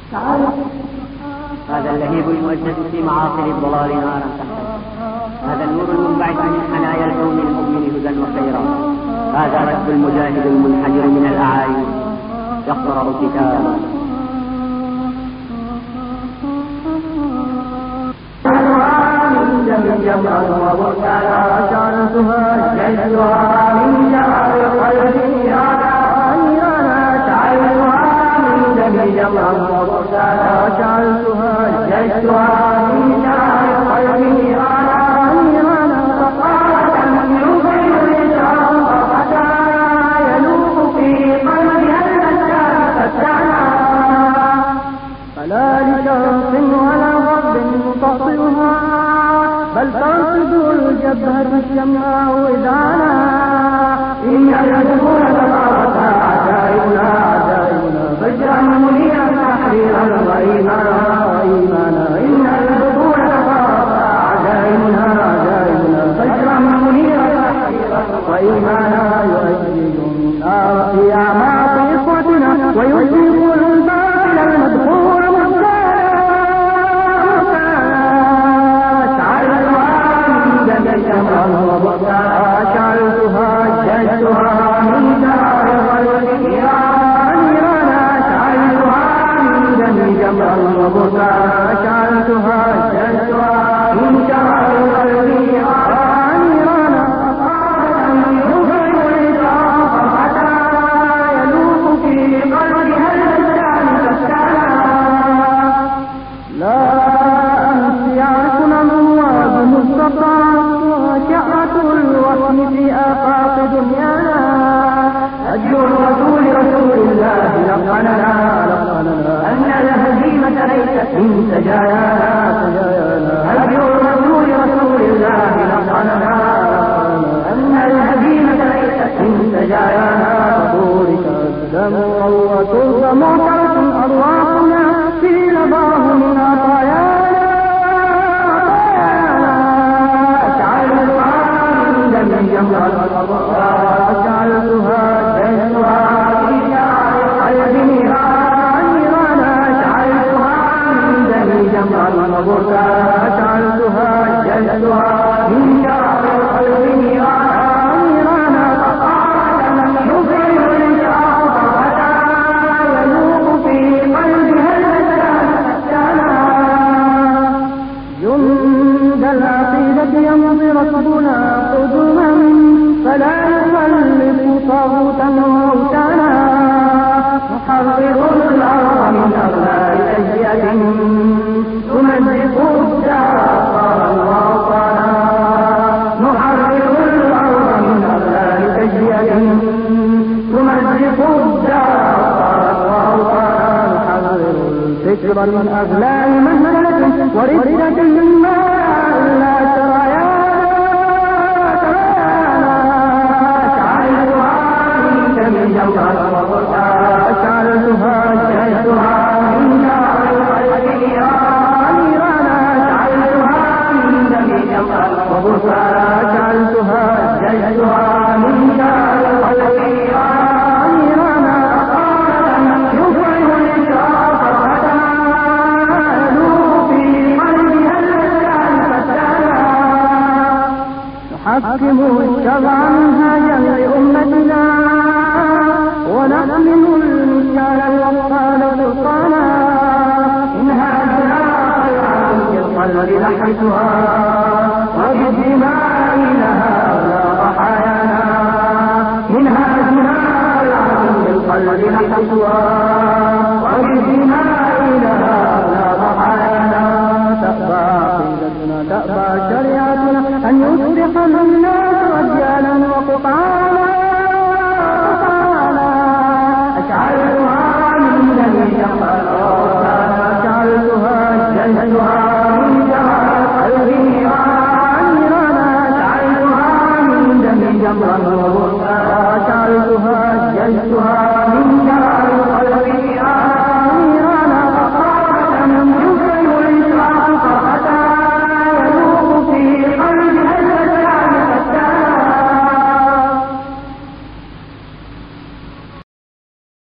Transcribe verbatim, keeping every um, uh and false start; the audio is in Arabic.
هذا اللهيب المؤسس في معاصر الضلال نارا تحته، هذا النور المنبعث من حنايا الكون المؤمن هدى وخيرا، هذا ركب المجاهد المنحدر من الأعاين يقرأ كتابا. بل ترصد الجبهة الشماء إذانا إن يدخل تباركها عجائبنا عجائبنا فاجعل منيا تحريرا وإيمانا وإيمانا إن يدخل تباركها عجائبنا عجائبنا فاجعل منيا تحريرا وإيمانا يؤجج النار في أعماق إخوتنا ويصيب الباطل المدخول أشعلتها جئتها من دار الغيران رانا أشعلتها من دم جمع وبكى أشعلتها جئتها من دار الغيران رانا يغير الإسراف حتى يلوح في قلبها اللسان فاستعلى لا أمسي عرفنا الرواد مستطاع الوطن في آفاق دنيانا أجر رسول رسول الله لقننا لقننا أن الهزيمة ليست من سجايانا سجايانا أجر رسول رسول الله لقننا أن الهزيمة ليست من سجايانا فبورك الدم وترض معترة أرواحنا في لظاه من عطايانا أشعلتها جئتها في شعر قلبي رانا أشعلتها من دم جمع وبكى أشعلتها جئتها من شعر قلبي رانا فقال يفعل الإشراف حتى يلوح في قلبها اللسان فتانا جند العقيدة يمضي ركبنا قدما فلا يخلف طاغوتا وأوثانا نحرر الأرض من أغلال تجزئة تمزق الدار أبطالا وأوطانا نحرر الأرض من أغلال تجزئة تمزق الدار أبطالا وأوطانا نحرر الفكر من أغلال مهزلة وردة مما لا سرايا أشعلتها جئتها من دار الغيران رانا أشعلتها من دم جمع وبكى أشعلتها جئتها من دار الغيران رانا يفعل الإشراف حتى يلوح في قلبها اللسان فتانا نحكم الشرع منهاجا لأمتنا ونحمل المثال الوصال سلطانا إنها جناح العالم القلب نحرسها وبالدماء لها لا ضحايانا إنها جناح العالم القلب نحرسها